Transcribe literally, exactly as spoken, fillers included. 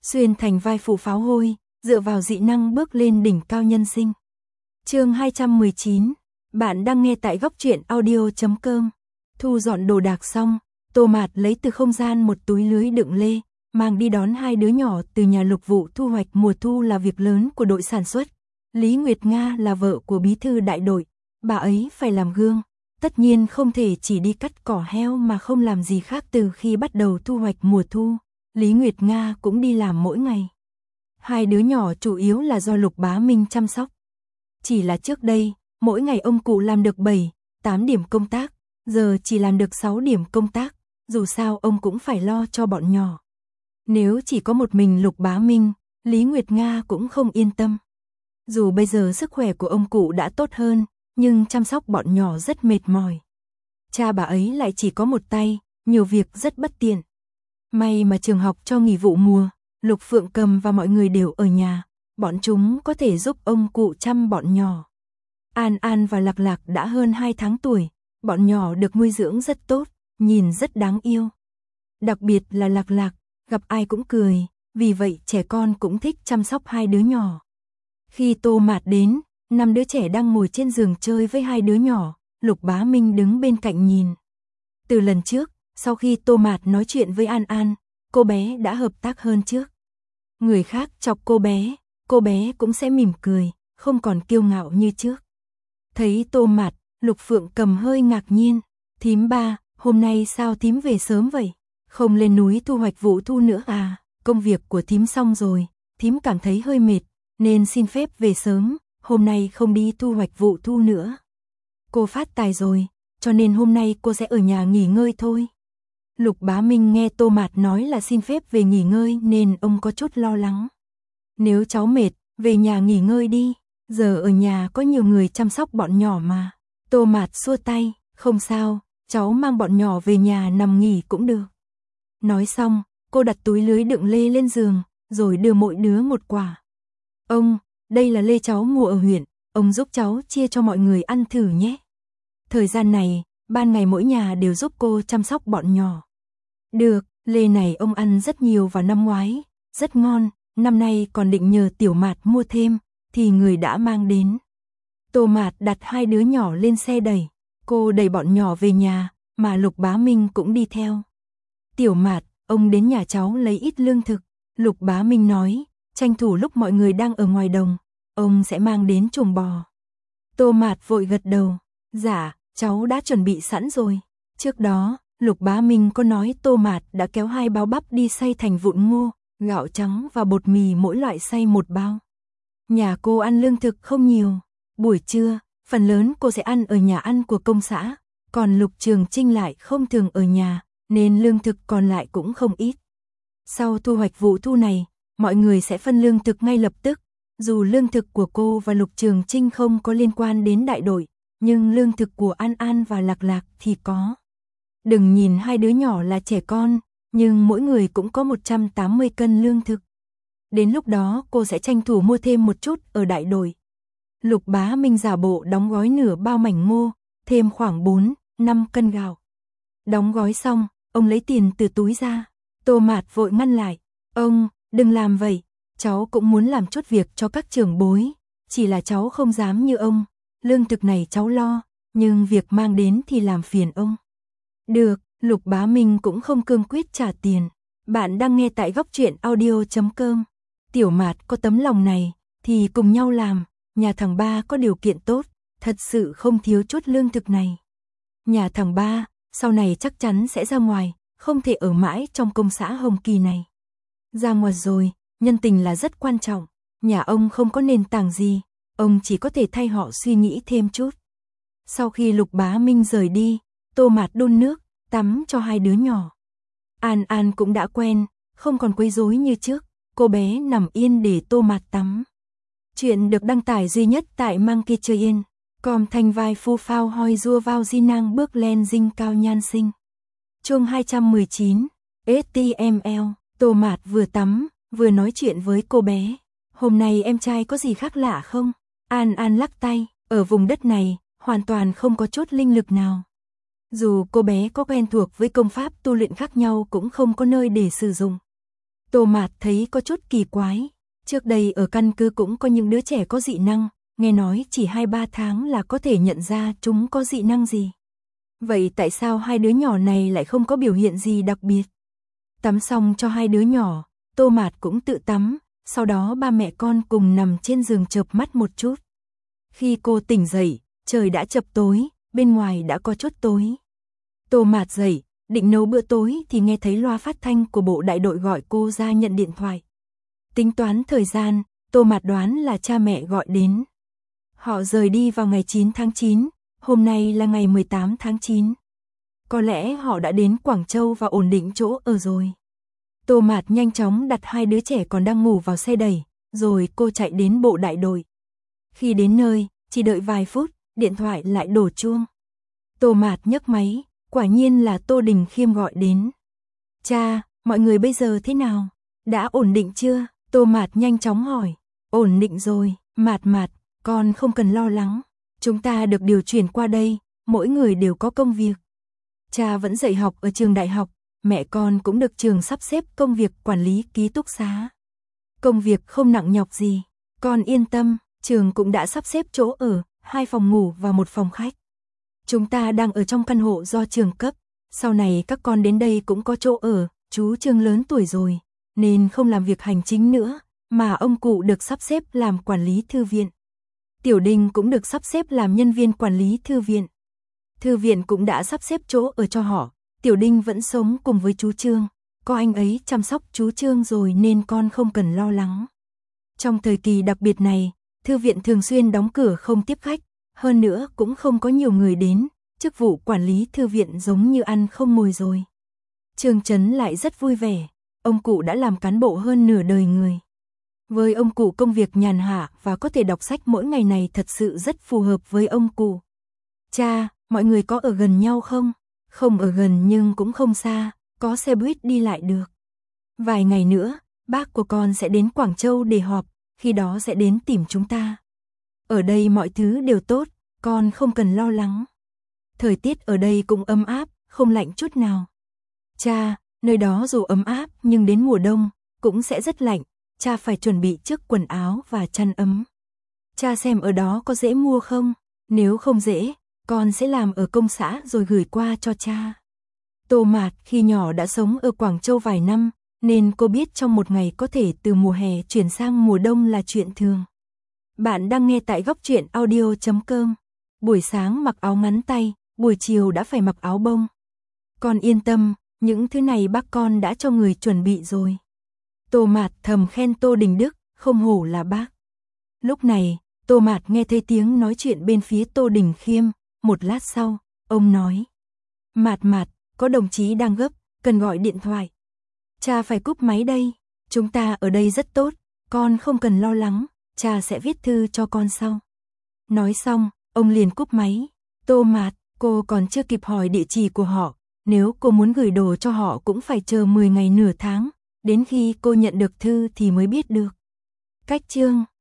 xuyên thành vai phụ pháo hôi, dựa vào dị năng bước lên đỉnh cao nhân sinh. Chương hai trăm mười chín, bạn đang nghe tại góc truyện audio chấm com. Thu dọn đồ đạc xong, Tô Mạt lấy từ không gian một túi lưới đựng lê, mang đi đón hai đứa nhỏ từ nhà Lục Vụ. Thu hoạch mùa thu là việc lớn của đội sản xuất. Lý Nguyệt Nga là vợ của bí thư đại đội, bà ấy phải làm gương, tất nhiên không thể chỉ đi cắt cỏ heo mà không làm gì khác. Từ khi bắt đầu thu hoạch mùa thu, Lý Nguyệt Nga cũng đi làm mỗi ngày. Hai đứa nhỏ chủ yếu là do Lục Bá Minh chăm sóc. Chỉ là trước đây, mỗi ngày ông cụ làm được bảy, tám điểm công tác, giờ chỉ làm được sáu điểm công tác, dù sao ông cũng phải lo cho bọn nhỏ. Nếu chỉ có một mình Lục Bá Minh, Lý Nguyệt Nga cũng không yên tâm. Dù bây giờ sức khỏe của ông cụ đã tốt hơn, nhưng chăm sóc bọn nhỏ rất mệt mỏi. Cha bà ấy lại chỉ có một tay, nhiều việc rất bất tiện. May mà trường học cho nghỉ vụ mùa, Lục Phượng Cầm và mọi người đều ở nhà, bọn chúng có thể giúp ông cụ chăm bọn nhỏ. An An và Lạc Lạc đã hơn hai tháng tuổi, bọn nhỏ được nuôi dưỡng rất tốt, nhìn rất đáng yêu. Đặc biệt là Lạc Lạc, gặp ai cũng cười, vì vậy trẻ con cũng thích chăm sóc hai đứa nhỏ. Khi Tô Mạt đến, năm đứa trẻ đang ngồi trên giường chơi với hai đứa nhỏ, Lục Bá Minh đứng bên cạnh nhìn. Từ lần trước, sau khi Tô Mạt nói chuyện với An An, cô bé đã hợp tác hơn trước. Người khác chọc cô bé, cô bé cũng sẽ mỉm cười, không còn kiêu ngạo như trước. Thấy Tô Mạt, Lục Phượng Cầm hơi ngạc nhiên. Thím ba, hôm nay sao thím về sớm vậy? Không lên núi thu hoạch vụ thu nữa à? Công việc của thím xong rồi, thím cảm thấy hơi mệt, nên xin phép về sớm, hôm nay không đi thu hoạch vụ thu nữa. Cô phát tài rồi, cho nên hôm nay cô sẽ ở nhà nghỉ ngơi thôi. Lục Bá Minh nghe Tô Mạt nói là xin phép về nghỉ ngơi nên ông có chút lo lắng. Nếu cháu mệt, về nhà nghỉ ngơi đi, giờ ở nhà có nhiều người chăm sóc bọn nhỏ mà. Tô Mạt xua tay, không sao, cháu mang bọn nhỏ về nhà nằm nghỉ cũng được. Nói xong, cô đặt túi lưới đựng lê lên giường, rồi đưa mỗi đứa một quả. Ông, đây là lê cháu mua ở huyện, ông giúp cháu chia cho mọi người ăn thử nhé. Thời gian này, ban ngày mỗi nhà đều giúp cô chăm sóc bọn nhỏ. Được, lê này ông ăn rất nhiều vào năm ngoái, rất ngon, năm nay còn định nhờ Tiểu Mạt mua thêm, thì người đã mang đến. Tô Mạt đặt hai đứa nhỏ lên xe đẩy, cô đẩy bọn nhỏ về nhà, mà Lục Bá Minh cũng đi theo. Tiểu Mạt, ông đến nhà cháu lấy ít lương thực, Lục Bá Minh nói, tranh thủ lúc mọi người đang ở ngoài đồng, ông sẽ mang đến chuồng bò. Tô Mạt vội gật đầu, dạ, cháu đã chuẩn bị sẵn rồi. Trước đó, Lục Bá Minh có nói Tô Mạt đã kéo hai bao bắp đi xay thành vụn ngô, gạo trắng và bột mì mỗi loại xay một bao. Nhà cô ăn lương thực không nhiều, buổi trưa, phần lớn cô sẽ ăn ở nhà ăn của công xã, còn Lục Trường Trinh lại không thường ở nhà, nên lương thực còn lại cũng không ít. Sau thu hoạch vụ thu này, mọi người sẽ phân lương thực ngay lập tức, dù lương thực của cô và Lục Trường Trinh không có liên quan đến đại đội, nhưng lương thực của An An và Lạc Lạc thì có. Đừng nhìn hai đứa nhỏ là trẻ con, nhưng mỗi người cũng có một trăm tám mươi cân lương thực. Đến lúc đó cô sẽ tranh thủ mua thêm một chút ở đại đội. Lục Bá Minh giả bộ đóng gói nửa bao mảnh ngô, thêm khoảng bốn, năm cân gạo. Đóng gói xong, ông lấy tiền từ túi ra. Tô Mạt vội ngăn lại. Ông, đừng làm vậy, cháu cũng muốn làm chút việc cho các trưởng bối, chỉ là cháu không dám như ông. Lương thực này cháu lo, nhưng việc mang đến thì làm phiền ông. Được, Lục Bá Minh cũng không cương quyết trả tiền. Bạn đang nghe tại góc truyện audio chấm com. Tiểu Mạt có tấm lòng này, thì cùng nhau làm. Nhà thằng ba có điều kiện tốt, thật sự không thiếu chút lương thực này. Nhà thằng ba, sau này chắc chắn sẽ ra ngoài, không thể ở mãi trong công xã Hồng Kỳ này. Ra ngoài rồi, nhân tình là rất quan trọng. Nhà ông không có nền tảng gì, ông chỉ có thể thay họ suy nghĩ thêm chút. Sau khi Lục Bá Minh rời đi, Tô Mạt đun nước, tắm cho hai đứa nhỏ. An An cũng đã quen, không còn quấy rối như trước, cô bé nằm yên để Tô Mạt tắm. Chuyện được đăng tải duy nhất tại Monkey Train, com thành vai phu phao hoi rua vào di năng bước lên dinh cao nhan sinh. Chương hai trăm mười chín, ét tê em lờ, Tô Mạt vừa tắm, vừa nói chuyện với cô bé. Hôm nay em trai có gì khác lạ không? An An lắc tay, ở vùng đất này, hoàn toàn không có chút linh lực nào. Dù cô bé có quen thuộc với công pháp tu luyện khác nhau cũng không có nơi để sử dụng. Tô Mạt thấy có chút kỳ quái. Trước đây ở căn cứ cũng có những đứa trẻ có dị năng, nghe nói chỉ hai ba tháng là có thể nhận ra chúng có dị năng gì. Vậy tại sao hai đứa nhỏ này lại không có biểu hiện gì đặc biệt? Tắm xong cho hai đứa nhỏ, Tô Mạt cũng tự tắm, sau đó ba mẹ con cùng nằm trên giường chợp mắt một chút. Khi cô tỉnh dậy, trời đã chập tối, bên ngoài đã có chút tối. Tô Mạt dậy, định nấu bữa tối thì nghe thấy loa phát thanh của bộ đại đội gọi cô ra nhận điện thoại. Tính toán thời gian, Tô Mạt đoán là cha mẹ gọi đến. Họ rời đi vào ngày chín tháng chín, hôm nay là ngày mười tám tháng chín. Có lẽ họ đã đến Quảng Châu và ổn định chỗ ở rồi. Tô Mạt nhanh chóng đặt hai đứa trẻ còn đang ngủ vào xe đẩy, rồi cô chạy đến bộ đại đội. Khi đến nơi, chỉ đợi vài phút, điện thoại lại đổ chuông. Tô Mạt nhấc máy, quả nhiên là Tô Đình Khiêm gọi đến. Cha, mọi người bây giờ thế nào? Đã ổn định chưa? Tô Mạt nhanh chóng hỏi. Ổn định rồi, Mạt Mạt, con không cần lo lắng. Chúng ta được điều chuyển qua đây, mỗi người đều có công việc. Cha vẫn dạy học ở trường đại học, mẹ con cũng được trường sắp xếp công việc quản lý ký túc xá. Công việc không nặng nhọc gì, con yên tâm, trường cũng đã sắp xếp chỗ ở, hai phòng ngủ và một phòng khách. Chúng ta đang ở trong căn hộ do trường cấp, sau này các con đến đây cũng có chỗ ở, chú Trương lớn tuổi rồi, nên không làm việc hành chính nữa, mà ông cụ được sắp xếp làm quản lý thư viện. Tiểu Đình cũng được sắp xếp làm nhân viên quản lý thư viện. Thư viện cũng đã sắp xếp chỗ ở cho họ, Tiểu Đinh vẫn sống cùng với chú Trương, có anh ấy chăm sóc chú Trương rồi nên con không cần lo lắng. Trong thời kỳ đặc biệt này, thư viện thường xuyên đóng cửa không tiếp khách, hơn nữa cũng không có nhiều người đến, chức vụ quản lý thư viện giống như ăn không ngồi rồi. Trương Chấn lại rất vui vẻ, ông cụ đã làm cán bộ hơn nửa đời người. Với ông cụ công việc nhàn hạ và có thể đọc sách mỗi ngày này thật sự rất phù hợp với ông cụ. Cha, mọi người có ở gần nhau không? Không ở gần nhưng cũng không xa, có xe buýt đi lại được. Vài ngày nữa, bác của con sẽ đến Quảng Châu để họp, khi đó sẽ đến tìm chúng ta. Ở đây mọi thứ đều tốt, con không cần lo lắng. Thời tiết ở đây cũng ấm áp, không lạnh chút nào. Cha, nơi đó dù ấm áp nhưng đến mùa đông, cũng sẽ rất lạnh, cha phải chuẩn bị trước quần áo và chăn ấm. Cha xem ở đó có dễ mua không? Nếu không dễ, con sẽ làm ở công xã rồi gửi qua cho cha. Tô Mạt khi nhỏ đã sống ở Quảng Châu vài năm, nên cô biết trong một ngày có thể từ mùa hè chuyển sang mùa đông là chuyện thường. Bạn đang nghe tại góc truyện audio chấm com. Buổi sáng mặc áo ngắn tay, buổi chiều đã phải mặc áo bông. Con yên tâm, những thứ này bác con đã cho người chuẩn bị rồi. Tô Mạt thầm khen Tô Đình Đức, không hổ là bác. Lúc này, Tô Mạt nghe thấy tiếng nói chuyện bên phía Tô Đình Khiêm, một lát sau, ông nói. Mạt Mạt, có đồng chí đang gấp, cần gọi điện thoại. Cha phải cúp máy đây, chúng ta ở đây rất tốt, con không cần lo lắng, cha sẽ viết thư cho con sau. Nói xong, ông liền cúp máy. Tô Mạt, cô còn chưa kịp hỏi địa chỉ của họ, nếu cô muốn gửi đồ cho họ cũng phải chờ mười ngày nửa tháng, đến khi cô nhận được thư thì mới biết được. Cách chương